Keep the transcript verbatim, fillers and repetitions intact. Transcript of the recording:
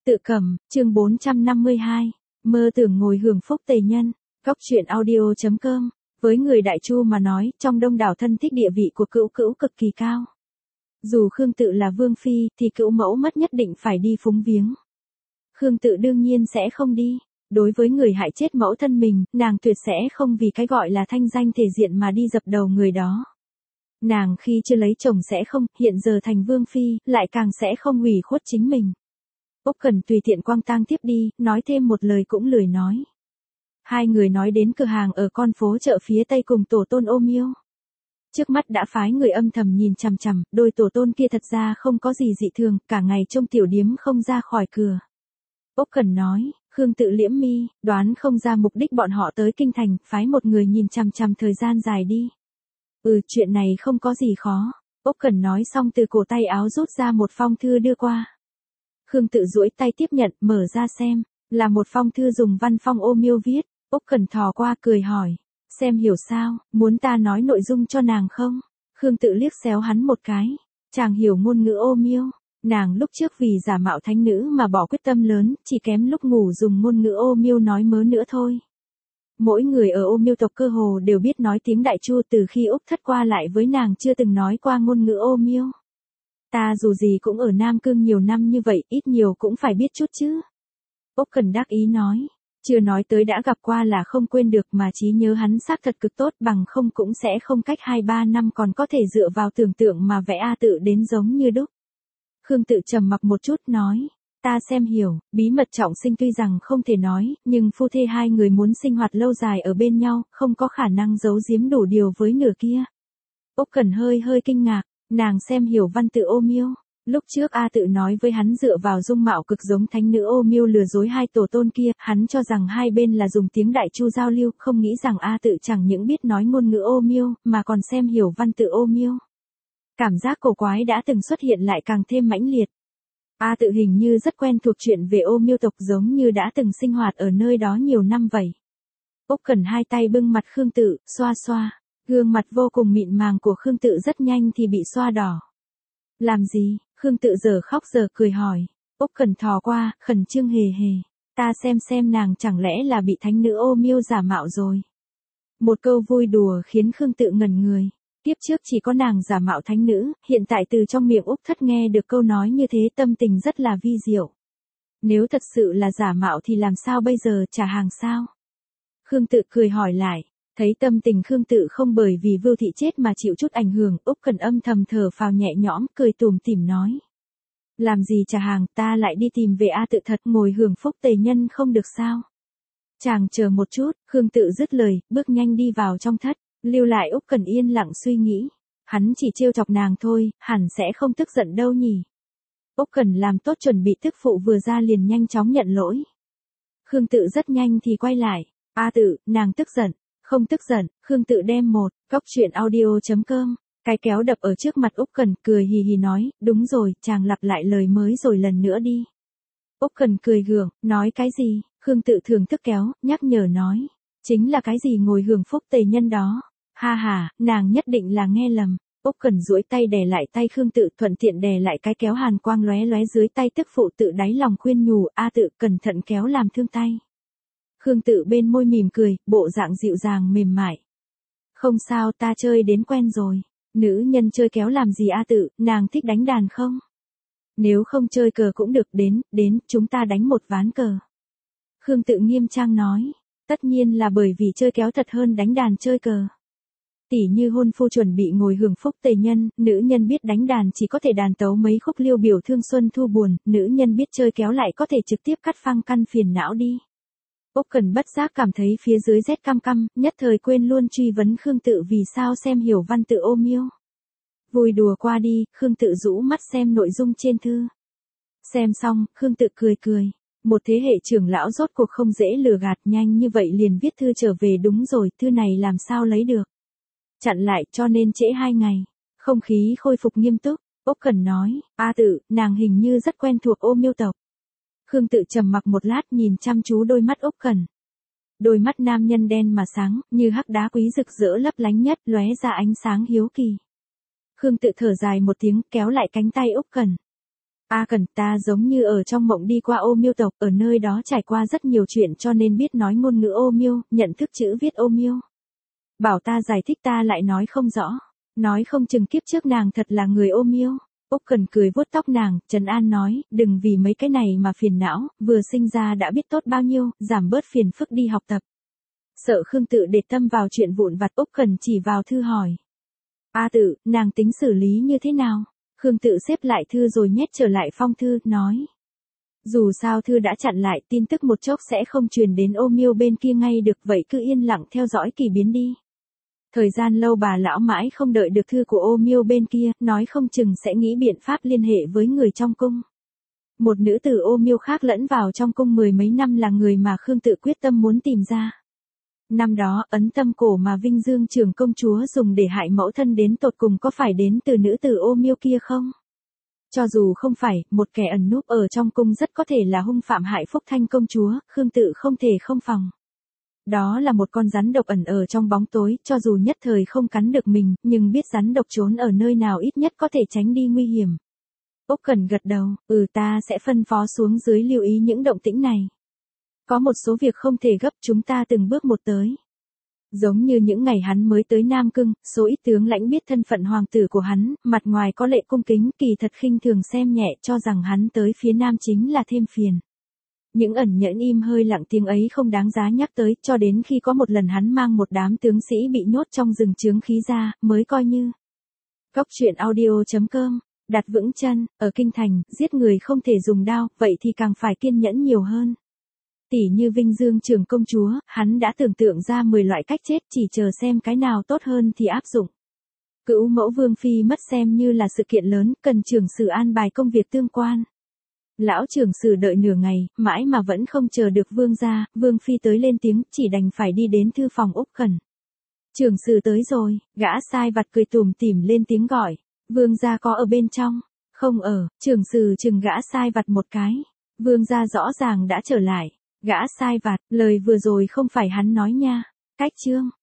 Tự cầm, chương bốn trăm năm mươi hai, mơ tưởng ngồi hưởng phúc tề nhân, góc truyện audio chấm com. Với người Đại Chu mà nói, trong đông đảo thân thích địa vị của Cữu Cữu cực kỳ cao. Dù Khương Tự là vương phi, thì Cữu mẫu mất nhất định phải đi phúng viếng. Khương Tự đương nhiên sẽ không đi. Đối với người hại chết mẫu thân mình, nàng tuyệt sẽ không vì cái gọi là thanh danh thể diện mà đi dập đầu người đó. Nàng khi chưa lấy chồng sẽ không, hiện giờ thành vương phi, lại càng sẽ không ủy khuất chính mình. Úc Cần tùy tiện quang tang tiếp đi, nói thêm một lời cũng lười nói. Hai người nói đến cửa hàng ở con phố chợ phía tây cùng tổ tôn Ô Miêu. Trước mắt đã phái người âm thầm nhìn chằm chằm, đôi tổ tôn kia thật ra không có gì dị thường, cả ngày trong tiểu điếm không ra khỏi cửa. Úc Cần nói, Khương Tự liễm mi, đoán không ra mục đích bọn họ tới kinh thành, phái một người nhìn chằm chằm thời gian dài đi. Ừ, chuyện này không có gì khó. Úc Cần nói xong từ cổ tay áo rút ra một phong thư đưa qua. Khương Tự duỗi tay tiếp nhận, mở ra xem, là một phong thư dùng văn phong Ô Miêu viết. Úc Cần thò qua cười hỏi, xem hiểu sao, muốn ta nói nội dung cho nàng không? Khương Tự liếc xéo hắn một cái, chàng hiểu ngôn ngữ Ô Miêu. Nàng lúc trước vì giả mạo thánh nữ mà bỏ quyết tâm lớn, chỉ kém lúc ngủ dùng ngôn ngữ Ô Miêu nói mớ nữa thôi. Mỗi người ở Ô Miêu tộc cơ hồ đều biết nói tiếng Đại Chu, từ khi Úc Thất qua lại với nàng chưa từng nói qua ngôn ngữ Ô Miêu. Ta dù gì cũng ở Nam Cương nhiều năm như vậy, ít nhiều cũng phải biết chút chứ. Úc Cần đắc ý nói, chưa nói tới đã gặp qua là không quên được, mà trí nhớ hắn xác thật cực tốt, bằng không cũng sẽ không cách hai ba năm còn có thể dựa vào tưởng tượng mà vẽ A Tự đến giống như đúc. Khương Tự trầm mặc một chút nói, ta xem hiểu, bí mật trọng sinh tuy rằng không thể nói, nhưng phu thê hai người muốn sinh hoạt lâu dài ở bên nhau, không có khả năng giấu giếm đủ điều với nửa kia. Úc Cần hơi hơi kinh ngạc, nàng xem hiểu văn tự Ô Miêu. Lúc trước A Tự nói với hắn dựa vào dung mạo cực giống thánh nữ Ô Miêu lừa dối hai tổ tôn kia, hắn cho rằng hai bên là dùng tiếng Đại Chu giao lưu, không nghĩ rằng A Tự chẳng những biết nói ngôn ngữ Ô Miêu, mà còn xem hiểu văn tự Ô Miêu. Cảm giác cổ quái đã từng xuất hiện lại càng thêm mãnh liệt. A Tự hình như rất quen thuộc chuyện về Ô Miêu tộc, giống như đã từng sinh hoạt ở nơi đó nhiều năm vậy. Úc Cần hai tay bưng mặt Khương Tự, xoa xoa, gương mặt vô cùng mịn màng của Khương Tự rất nhanh thì bị xoa đỏ. Làm gì? Khương Tự giờ khóc giờ cười hỏi. Úc Cần thò qua, khẩn trương hề hề, ta xem xem nàng chẳng lẽ là bị thánh nữ Ô Miêu giả mạo rồi. Một câu vui đùa khiến Khương Tự ngẩn người. Tiếp trước chỉ có nàng giả mạo thánh nữ, hiện tại từ trong miệng Úc Thất nghe được câu nói như thế, tâm tình rất là vi diệu. Nếu thật sự là giả mạo thì làm sao bây giờ, trả hàng sao? Khương Tự cười hỏi lại, thấy tâm tình Khương Tự không bởi vì Vưu Thị chết mà chịu chút ảnh hưởng, Úc Cần âm thầm thở phào nhẹ nhõm, cười tủm tỉm nói. Làm gì trả hàng, ta lại đi tìm về A Tự thật, ngồi hưởng phúc tề nhân không được sao? Chàng chờ một chút, Khương Tự dứt lời, bước nhanh đi vào trong thất. Lưu lại Úc Cần yên lặng suy nghĩ, hắn chỉ trêu chọc nàng thôi, hẳn sẽ không tức giận đâu nhỉ. Úc Cần làm tốt chuẩn bị, tức phụ vừa ra liền nhanh chóng nhận lỗi. Khương Tự rất nhanh thì quay lại, A Tự, nàng tức giận, không tức giận. Khương Tự đem một, góc truyện audio chấm com, cái kéo đập ở trước mặt Úc Cần, cười hì hì nói, đúng rồi, chàng lặp lại lời mới rồi lần nữa đi. Úc Cần cười gượng, nói cái gì? Khương Tự thưởng thức kéo, nhắc nhở nói, chính là cái gì ngồi hưởng phúc tề nhân đó. Ha ha, nàng nhất định là nghe lầm. Úc Cần duỗi tay đè lại tay Khương Tự, thuận tiện đè lại cái kéo, hàn quang lóe lóe dưới tay, tức phụ tự đáy lòng khuyên nhủ, A Tự cẩn thận kéo làm thương tay. Khương Tự bên môi mỉm cười, bộ dạng dịu dàng mềm mại. Không sao, ta chơi đến quen rồi. Nữ nhân chơi kéo làm gì A Tự, nàng thích đánh đàn không? Nếu không chơi cờ cũng được, đến, đến, chúng ta đánh một ván cờ. Khương Tự nghiêm trang nói, tất nhiên là bởi vì chơi kéo thật hơn đánh đàn chơi cờ. Tỉ như hôn phu chuẩn bị ngồi hưởng phúc tề nhân, nữ nhân biết đánh đàn chỉ có thể đàn tấu mấy khúc liêu biểu thương xuân thu buồn, nữ nhân biết chơi kéo lại có thể trực tiếp cắt phăng căn phiền não đi. Úc Cần bất giác cảm thấy phía dưới rét căm căm, nhất thời quên luôn truy vấn Khương Tự vì sao xem hiểu văn tự Ô Miêu. Vui đùa qua đi, Khương Tự rũ mắt xem nội dung trên thư. Xem xong, Khương Tự cười cười. Một thế hệ trưởng lão rốt cuộc không dễ lừa gạt, nhanh như vậy liền viết thư trở về, đúng rồi, thư này làm sao lấy được. Chặn lại, cho nên trễ hai ngày. Không khí khôi phục nghiêm túc. Úc Cần nói, A Tự, nàng hình như rất quen thuộc Ô Miêu tộc. Khương Tự trầm mặc một lát, nhìn chăm chú đôi mắt Úc Cần. Đôi mắt nam nhân đen mà sáng, như hắc đá quý rực rỡ lấp lánh nhất, lóe ra ánh sáng hiếu kỳ. Khương Tự thở dài một tiếng, kéo lại cánh tay Úc Cần. A Cẩn, ta giống như ở trong mộng đi qua Ô Miêu tộc, ở nơi đó trải qua rất nhiều chuyện cho nên biết nói ngôn ngữ Ô Miêu, nhận thức chữ viết Ô Miêu. Bảo ta giải thích ta lại nói không rõ, nói không chừng kiếp trước nàng thật là người Ô Miêu. Úc Cẩn cười vuốt tóc nàng, trấn an nói, đừng vì mấy cái này mà phiền não, vừa sinh ra đã biết tốt bao nhiêu, giảm bớt phiền phức đi học tập. Sợ Khương Tự để tâm vào chuyện vụn vặt, Úc Cẩn chỉ vào thư hỏi. A Tự, nàng tính xử lý như thế nào? Khương Tự xếp lại thư rồi nhét trở lại phong thư, nói. Dù sao thư đã chặn lại, tin tức một chốc sẽ không truyền đến Ô Miêu bên kia ngay được, vậy cứ yên lặng theo dõi kỳ biến đi. Thời gian lâu bà lão mãi không đợi được thư của Ô Miêu bên kia, nói không chừng sẽ nghĩ biện pháp liên hệ với người trong cung. Một nữ tử Ô Miêu khác lẫn vào trong cung mười mấy năm là người mà Khương Tự quyết tâm muốn tìm ra. Năm đó, ấn tâm cổ mà Vinh Dương trưởng công chúa dùng để hại mẫu thân đến tột cùng có phải đến từ nữ tử Ô Miêu kia không? Cho dù không phải, một kẻ ẩn núp ở trong cung rất có thể là hung phạm hại Phúc Thanh công chúa, Khương Tự không thể không phòng. Đó là một con rắn độc ẩn ở trong bóng tối, cho dù nhất thời không cắn được mình, nhưng biết rắn độc trốn ở nơi nào ít nhất có thể tránh đi nguy hiểm. Úc Cẩn gật đầu, ừ ta sẽ phân phó xuống dưới lưu ý những động tĩnh này. Có một số việc không thể gấp, chúng ta từng bước một tới. Giống như những ngày hắn mới tới Nam Cương, số ít tướng lãnh biết thân phận hoàng tử của hắn, mặt ngoài có lệ cung kính, kỳ thật khinh thường xem nhẹ, cho rằng hắn tới phía Nam chính là thêm phiền. Những ẩn nhẫn im hơi lặng tiếng ấy không đáng giá nhắc tới, cho đến khi có một lần hắn mang một đám tướng sĩ bị nhốt trong rừng chướng khí ra, mới coi như. Cốc truyện audio chấm com, đặt vững chân, ở kinh thành, giết người không thể dùng đao, vậy thì càng phải kiên nhẫn nhiều hơn. Tỷ như Vinh Dương trưởng công chúa, hắn đã tưởng tượng ra mười loại cách chết, chỉ chờ xem cái nào tốt hơn thì áp dụng. Cữu mẫu Vương Phi mất xem như là sự kiện lớn, cần trưởng sử an bài công việc tương quan. Lão trưởng sử đợi nửa ngày, mãi mà vẫn không chờ được Vương gia, Vương Phi tới lên tiếng, chỉ đành phải đi đến thư phòng Úc Cẩn. Trưởng sử tới rồi, gã sai vặt cười tủm tỉm lên tiếng gọi, Vương gia có ở bên trong? Không ở, trưởng sử chừng gã sai vặt một cái. Vương gia rõ ràng đã trở lại. Gã sai vặt, lời vừa rồi không phải hắn nói nha. Cách chương.